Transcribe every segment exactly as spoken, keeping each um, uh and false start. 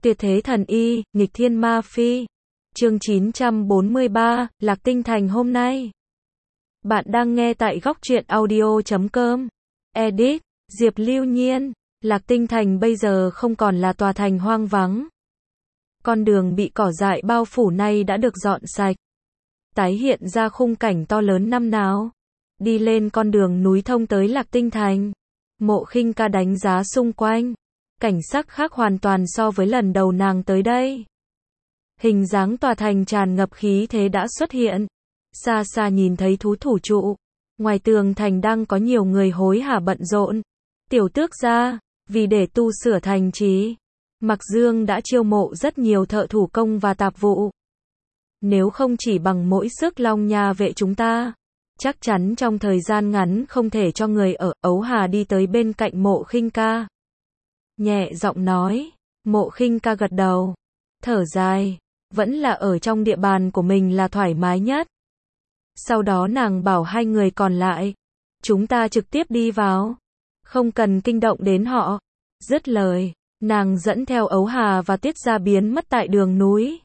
Tuyệt thế thần y, nghịch thiên ma phi. Chương chín trăm bốn mươi ba, Lạc Tinh Thành hôm nay. Bạn đang nghe tại góc truyện audio chấm com. Edit, Diệp Lưu Nhiên. Lạc Tinh Thành bây giờ không còn là tòa thành hoang vắng. Con đường bị cỏ dại bao phủ nay đã được dọn sạch. Tái hiện ra khung cảnh to lớn năm nào. Đi lên con đường núi thông tới Lạc Tinh Thành. Mộ Khinh Ca đánh giá xung quanh. Cảnh sắc khác hoàn toàn so với lần đầu nàng tới đây. Hình dáng tòa thành tràn ngập khí thế đã xuất hiện. Xa xa nhìn thấy thú thủ trụ. Ngoài tường thành đang có nhiều người hối hả bận rộn. Tiểu tước gia, vì để tu sửa thành trì, Mặc Dương đã chiêu mộ rất nhiều thợ thủ công và tạp vụ. Nếu không chỉ bằng mỗi sức Long Nha vệ chúng ta, chắc chắn trong thời gian ngắn không thể cho người ở Ấu Hà đi tới bên cạnh Mộ Khinh Ca. Nhẹ giọng nói, Mộ Khinh Ca gật đầu, thở dài, vẫn là ở trong địa bàn của mình là thoải mái nhất. Sau đó nàng bảo hai người còn lại, chúng ta trực tiếp đi vào, không cần kinh động đến họ. Dứt lời, nàng dẫn theo Ấu Hà và Tiết Gia biến mất tại đường núi.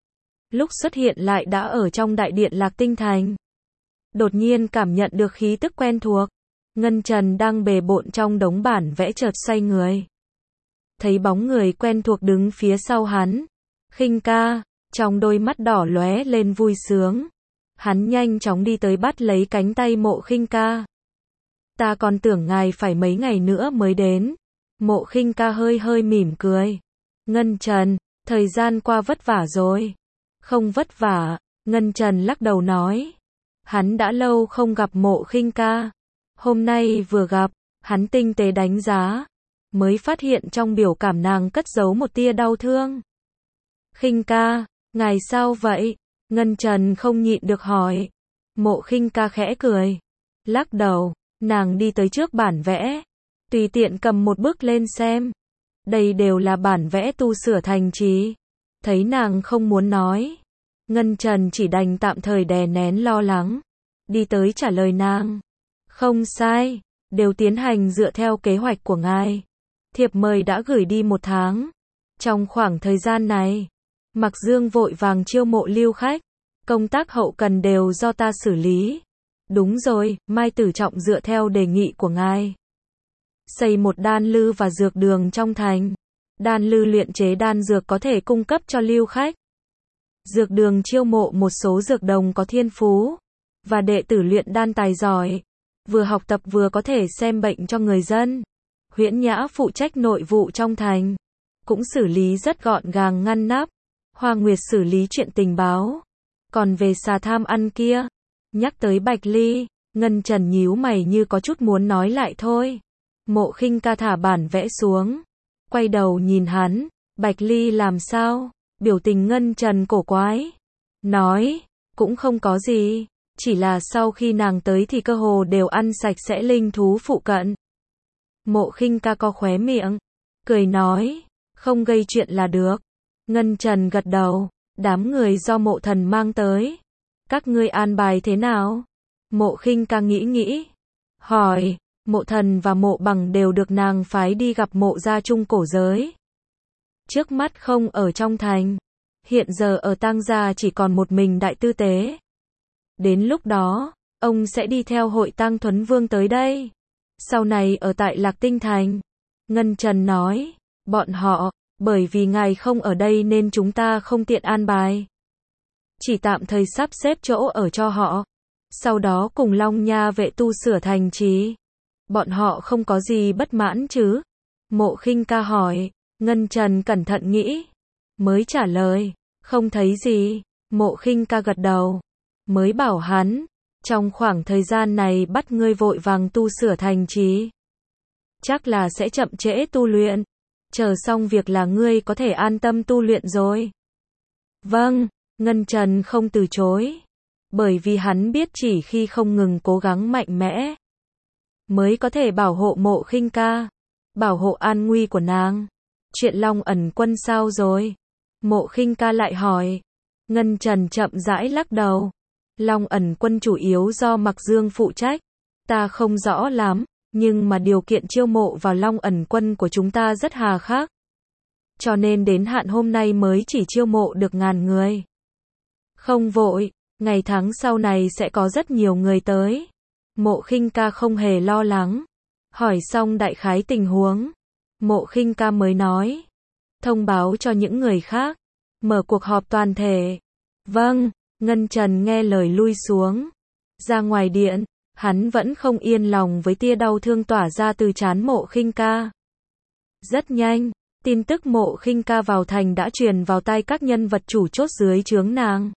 Lúc xuất hiện lại đã ở trong đại điện Lạc Tinh Thành. Đột nhiên cảm nhận được khí tức quen thuộc. Ngân Trần đang bề bộn trong đống bản vẽ chợt xoay người. Thấy bóng người quen thuộc đứng phía sau hắn. Khinh Ca, trong đôi mắt đỏ lóe lên vui sướng. Hắn nhanh chóng đi tới bắt lấy cánh tay Mộ Khinh Ca. Ta còn tưởng ngài phải mấy ngày nữa mới đến. Mộ Khinh Ca hơi hơi mỉm cười. Ngân Trần, thời gian qua vất vả rồi. Không vất vả, Ngân Trần lắc đầu nói. Hắn đã lâu không gặp Mộ Khinh Ca. Hôm nay vừa gặp, hắn tinh tế đánh giá. Mới phát hiện trong biểu cảm nàng cất giấu một tia đau thương. Khinh Ca, ngài sao vậy? Ngân Trần không nhịn được hỏi. Mộ Khinh Ca khẽ cười. Lắc đầu, nàng đi tới trước bản vẽ. Tùy tiện cầm một bức lên xem. Đây đều là bản vẽ tu sửa thành trì. Thấy nàng không muốn nói. Ngân Trần chỉ đành tạm thời đè nén lo lắng. Đi tới trả lời nàng. Không sai, đều tiến hành dựa theo kế hoạch của ngài. Thiệp mời đã gửi đi một tháng. Trong khoảng thời gian này, Mặc Dương vội vàng chiêu mộ lưu khách. Công tác hậu cần đều do ta xử lý. Đúng rồi, Mai Tử Trọng dựa theo đề nghị của ngài. Xây một đan lư và dược đường trong thành. Đan lư luyện chế đan dược có thể cung cấp cho lưu khách. Dược đường chiêu mộ một số dược đồng có thiên phú. Và đệ tử luyện đan tài giỏi. Vừa học tập vừa có thể xem bệnh cho người dân. Huyễn Nhã phụ trách nội vụ trong thành. Cũng xử lý rất gọn gàng ngăn nắp. Hoa Nguyệt xử lý chuyện tình báo. Còn về xà tham ăn kia. Nhắc tới Bạch Ly, Ngân Trần nhíu mày như có chút muốn nói lại thôi. Mộ Khinh Ca thả bản vẽ xuống. Quay đầu nhìn hắn. Bạch Ly làm sao? Biểu tình Ngân Trần cổ quái. Nói, cũng không có gì. Chỉ là sau khi nàng tới thì cơ hồ đều ăn sạch sẽ linh thú phụ cận. Mộ Khinh Ca co khóe miệng. Cười nói, không gây chuyện là được. Ngân Trần gật đầu. Đám người do Mộ Thần mang tới. Các ngươi an bài thế nào? Mộ Khinh Ca nghĩ nghĩ. Hỏi, Mộ Thần và Mộ Bằng đều được nàng phái đi gặp Mộ gia trung cổ giới. Trước mắt không ở trong thành. Hiện giờ ở Tang gia chỉ còn một mình Đại Tư Tế. Đến lúc đó, ông sẽ đi theo hội Tang Thuấn Vương tới đây. Sau này ở tại Lạc Tinh Thành. Ngân Trần nói, bọn họ, bởi vì ngài không ở đây nên chúng ta không tiện an bài. Chỉ tạm thời sắp xếp chỗ ở cho họ. Sau đó cùng Long Nha vệ tu sửa thành trì. Bọn họ không có gì bất mãn chứ? Mộ Khinh Ca hỏi. Ngân Trần cẩn thận nghĩ. Mới trả lời, không thấy gì. Mộ Khinh Ca gật đầu. Mới bảo hắn, trong khoảng thời gian này bắt ngươi vội vàng tu sửa thành trì. Chắc là sẽ chậm trễ tu luyện. Chờ xong việc là ngươi có thể an tâm tu luyện rồi. Vâng, Ngân Trần không từ chối. Bởi vì hắn biết chỉ khi không ngừng cố gắng mạnh mẽ, mới có thể bảo hộ Mộ Khinh Ca. Bảo hộ an nguy của nàng. Chuyện Long Ẩn Quân sao rồi? Mộ Khinh Ca lại hỏi. Ngân Trần chậm rãi lắc đầu. Long Ẩn Quân chủ yếu do Mặc Dương phụ trách. Ta không rõ lắm, nhưng mà điều kiện chiêu mộ vào Long Ẩn Quân của chúng ta rất hà khắc. cho nên đến hạn hôm nay mới chỉ chiêu mộ được ngàn người. Không vội, ngày tháng sau này sẽ có rất nhiều người tới. Mộ Khinh Ca không hề lo lắng. Hỏi xong đại khái tình huống, Mộ Khinh Ca mới nói, thông báo cho những người khác, mở cuộc họp toàn thể. Vâng, Ngân Trần nghe lời lui xuống. Ra ngoài điện, hắn vẫn không yên lòng với tia đau thương tỏa ra từ trán Mộ Khinh Ca. Rất nhanh, tin tức Mộ Khinh Ca vào thành đã truyền vào tai các nhân vật chủ chốt dưới trướng nàng.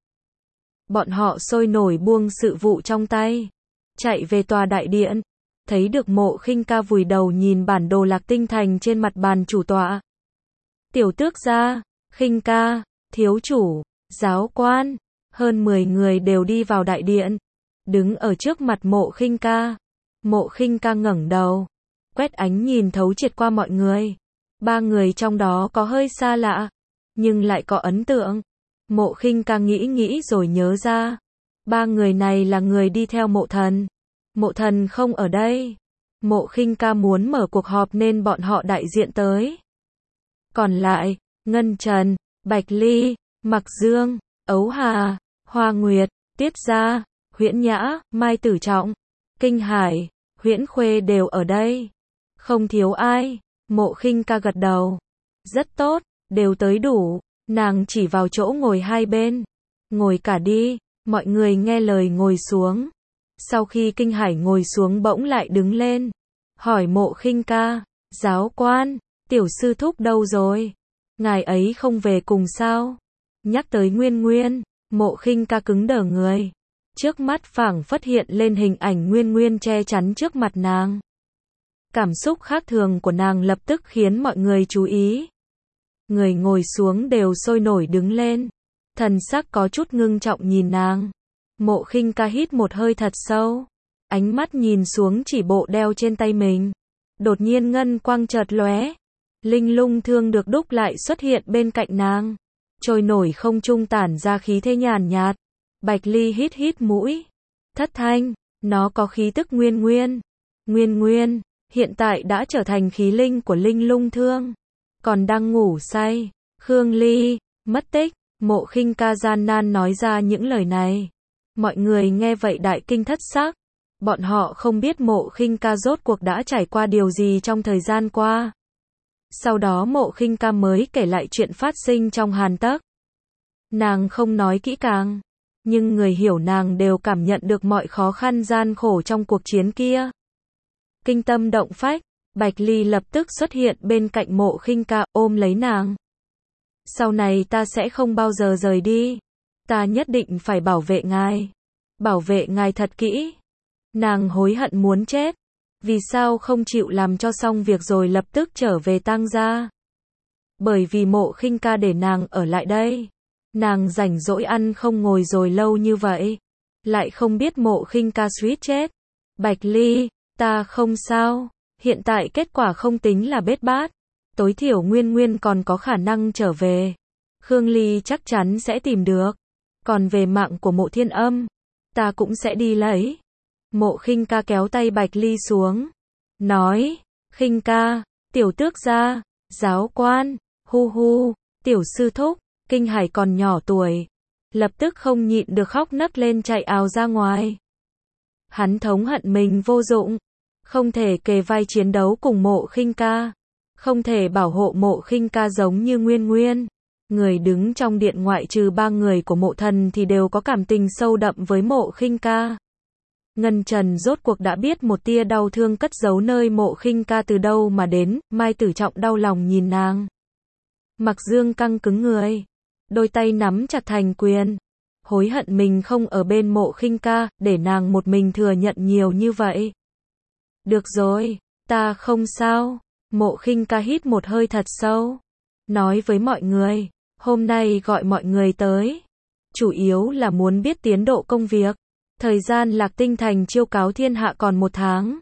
Bọn họ sôi nổi buông sự vụ trong tay, chạy về tòa đại điện, thấy được Mộ Khinh Ca vùi đầu nhìn bản đồ Lạc Tinh Thành trên mặt bàn chủ tọa. Tiểu tước gia, Khinh Ca, thiếu chủ, giáo quan, hơn mười người đều đi vào đại điện, đứng ở trước mặt Mộ Khinh Ca. Mộ Khinh Ca ngẩng đầu, quét ánh nhìn thấu triệt qua mọi người. Ba người trong đó có hơi xa lạ, nhưng lại có ấn tượng. Mộ Khinh Ca nghĩ nghĩ rồi nhớ ra, ba người này là người đi theo Mộ Thần. Mộ Thần không ở đây. Mộ Khinh Ca muốn mở cuộc họp nên bọn họ đại diện tới. Còn lại, Ngân Trần, Bạch Ly, Mặc Dương, Ấu Hà, Hoa Nguyệt, Tiết Gia, Huyễn Nhã, Mai Tử Trọng, Kinh Hải, Huyễn Khuê đều ở đây. Không thiếu ai. Mộ Khinh Ca gật đầu. Rất tốt, đều tới đủ. Nàng chỉ vào chỗ ngồi hai bên. Ngồi cả đi. Mọi người nghe lời ngồi xuống. Sau khi Kinh Hải ngồi xuống bỗng lại đứng lên. Hỏi Mộ Khinh Ca, giáo quan, tiểu sư thúc đâu rồi? Ngài ấy không về cùng sao? Nhắc tới Nguyên Nguyên, Mộ Khinh Ca cứng đờ người. Trước mắt phảng phất hiện lên hình ảnh Nguyên Nguyên che chắn trước mặt nàng. Cảm xúc khác thường của nàng lập tức khiến mọi người chú ý. Người ngồi xuống đều sôi nổi đứng lên. Thần sắc có chút ngưng trọng nhìn nàng. Mộ Khinh Ca hít một hơi thật sâu. Ánh mắt nhìn xuống chỉ bộ đeo trên tay mình. Đột nhiên ngân quang chợt lóe. Linh lung thương được đúc lại xuất hiện bên cạnh nàng. Trôi nổi không trung tản ra khí thế nhàn nhạt. Bạch Ly hít hít mũi. Thất thanh, nó có khí tức Nguyên Nguyên. Nguyên Nguyên, hiện tại đã trở thành khí linh của linh lung thương. Còn đang ngủ say. Khương Ly, mất tích. Mộ Khinh Ca gian nan nói ra những lời này. Mọi người nghe vậy đại kinh thất sắc. Bọn họ không biết Mộ Khinh Ca rốt cuộc đã trải qua điều gì trong thời gian qua. Sau đó Mộ Khinh Ca mới kể lại chuyện phát sinh trong hàn tấc. Nàng không nói kỹ càng, nhưng người hiểu nàng đều cảm nhận được mọi khó khăn gian khổ trong cuộc chiến kia. Kinh tâm động phách, Bạch Ly lập tức xuất hiện bên cạnh Mộ Khinh Ca, ôm lấy nàng. Sau này ta sẽ không bao giờ rời đi. Ta nhất định phải bảo vệ ngài. Bảo vệ ngài thật kỹ. Nàng hối hận muốn chết. Vì sao không chịu làm cho xong việc rồi lập tức trở về Tang gia? Bởi vì Mộ Khinh Ca để nàng ở lại đây. Nàng rảnh rỗi ăn không ngồi rồi lâu như vậy. Lại không biết Mộ Khinh Ca suýt chết. Bạch Ly, ta không sao. Hiện tại kết quả không tính là bết bát. Tối thiểu Nguyên Nguyên còn có khả năng trở về. Khương Ly chắc chắn sẽ tìm được. Còn về mạng của Mộ Thiên Âm, ta cũng sẽ đi lấy. Mộ Khinh Ca kéo tay Bạch Ly xuống. Nói, Khinh Ca, tiểu tước gia, giáo quan, hu hu, tiểu sư thúc, Kinh Hải còn nhỏ tuổi. Lập tức không nhịn được khóc nấc lên chạy ào ra ngoài. Hắn thống hận mình vô dụng. Không thể kề vai chiến đấu cùng Mộ Khinh Ca. Không thể bảo hộ Mộ Khinh Ca giống như Nguyên Nguyên. Người đứng trong điện ngoại trừ ba người của Mộ Thần thì đều có cảm tình sâu đậm với Mộ Khinh Ca. Ngân Trần rốt cuộc đã biết một tia đau thương cất giấu nơi Mộ Khinh Ca từ đâu mà đến. Mai Tử Trọng đau lòng nhìn nàng. Mặc Dương căng cứng người, đôi tay nắm chặt thành quyền. Hối hận mình không ở bên Mộ Khinh Ca, để nàng một mình thừa nhận nhiều như vậy. Được rồi, ta không sao. Mộ Khinh Ca hít một hơi thật sâu. Nói với mọi người, hôm nay gọi mọi người tới. Chủ yếu là muốn biết tiến độ công việc. Thời gian Lạc Tinh Thành chiêu cáo thiên hạ còn một tháng.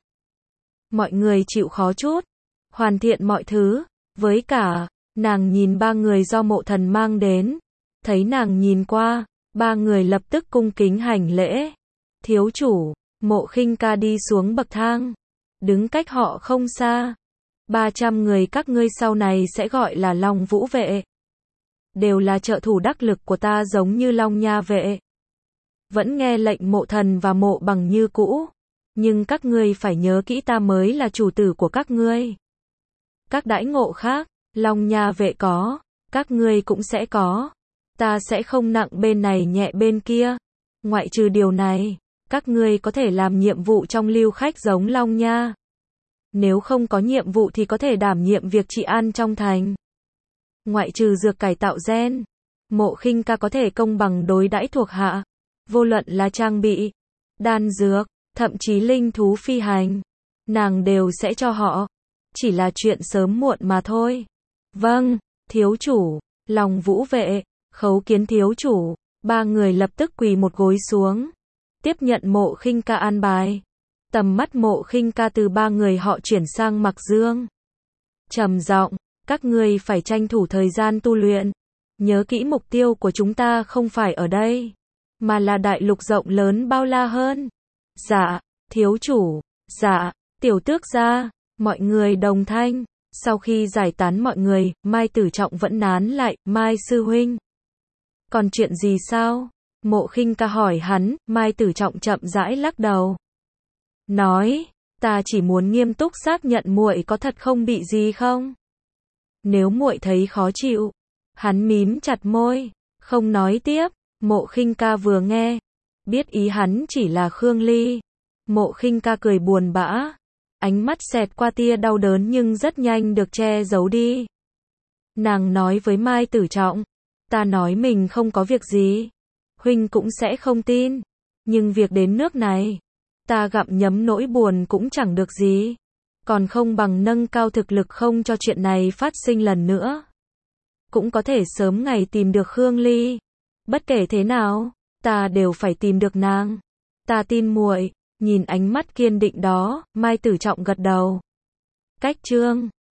Mọi người chịu khó chút. Hoàn thiện mọi thứ. Với cả, nàng nhìn ba người do Mộ Thần mang đến. Thấy nàng nhìn qua, ba người lập tức cung kính hành lễ. Thiếu chủ, Mộ Khinh Ca đi xuống bậc thang. Đứng cách họ không xa. ba trăm người các ngươi sau này sẽ gọi là Long Vũ vệ. Đều là trợ thủ đắc lực của ta giống như Long Nha vệ. Vẫn nghe lệnh Mộ Thần và Mộ Bằng như cũ. Nhưng các ngươi phải nhớ kỹ ta mới là chủ tử của các ngươi. Các đãi ngộ khác, Long Nha vệ có, các ngươi cũng sẽ có. Ta sẽ không nặng bên này nhẹ bên kia. Ngoại trừ điều này, các ngươi có thể làm nhiệm vụ trong lưu khách giống Long Nha. Nếu không có nhiệm vụ thì có thể đảm nhiệm việc trị an trong thành. Ngoại trừ dược cải tạo gen, Mộ Khinh Ca có thể công bằng đối đãi thuộc hạ. Vô luận là trang bị, đan dược, thậm chí linh thú phi hành, nàng đều sẽ cho họ. Chỉ là chuyện sớm muộn mà thôi. Vâng, thiếu chủ. Long Vũ vệ, khấu kiến thiếu chủ. Ba người lập tức quỳ một gối xuống, tiếp nhận Mộ Khinh Ca an bài. Tầm mắt Mộ Khinh Ca từ ba người họ chuyển sang Mặc Dương. Trầm giọng, các ngươi phải tranh thủ thời gian tu luyện. Nhớ kỹ mục tiêu của chúng ta không phải ở đây, mà là đại lục rộng lớn bao la hơn. Dạ, thiếu chủ. Dạ, tiểu tước gia. Mọi người đồng thanh. Sau khi giải tán mọi người, Mai Tử Trọng vẫn nán lại. Mai sư huynh, còn chuyện gì sao? Mộ Khinh Ca hỏi hắn. Mai Tử Trọng chậm rãi lắc đầu, nói, ta chỉ muốn nghiêm túc xác nhận muội có thật không bị gì không? Nếu muội thấy khó chịu. Hắn mím chặt môi, không nói tiếp. Mộ Khinh Ca vừa nghe, biết ý hắn chỉ là Khương Ly. Mộ Khinh Ca cười buồn bã, ánh mắt xẹt qua tia đau đớn nhưng rất nhanh được che giấu đi. Nàng nói với Mai Tử Trọng, ta nói mình không có việc gì, huynh cũng sẽ không tin. Nhưng việc đến nước này, ta gặm nhấm nỗi buồn cũng chẳng được gì. Còn không bằng nâng cao thực lực không cho chuyện này phát sinh lần nữa. Cũng có thể sớm ngày tìm được Khương Ly. Bất kể thế nào, ta đều phải tìm được nàng. Ta tin muội. Nhìn ánh mắt kiên định đó, Mai Tử Trọng gật đầu. Cách chương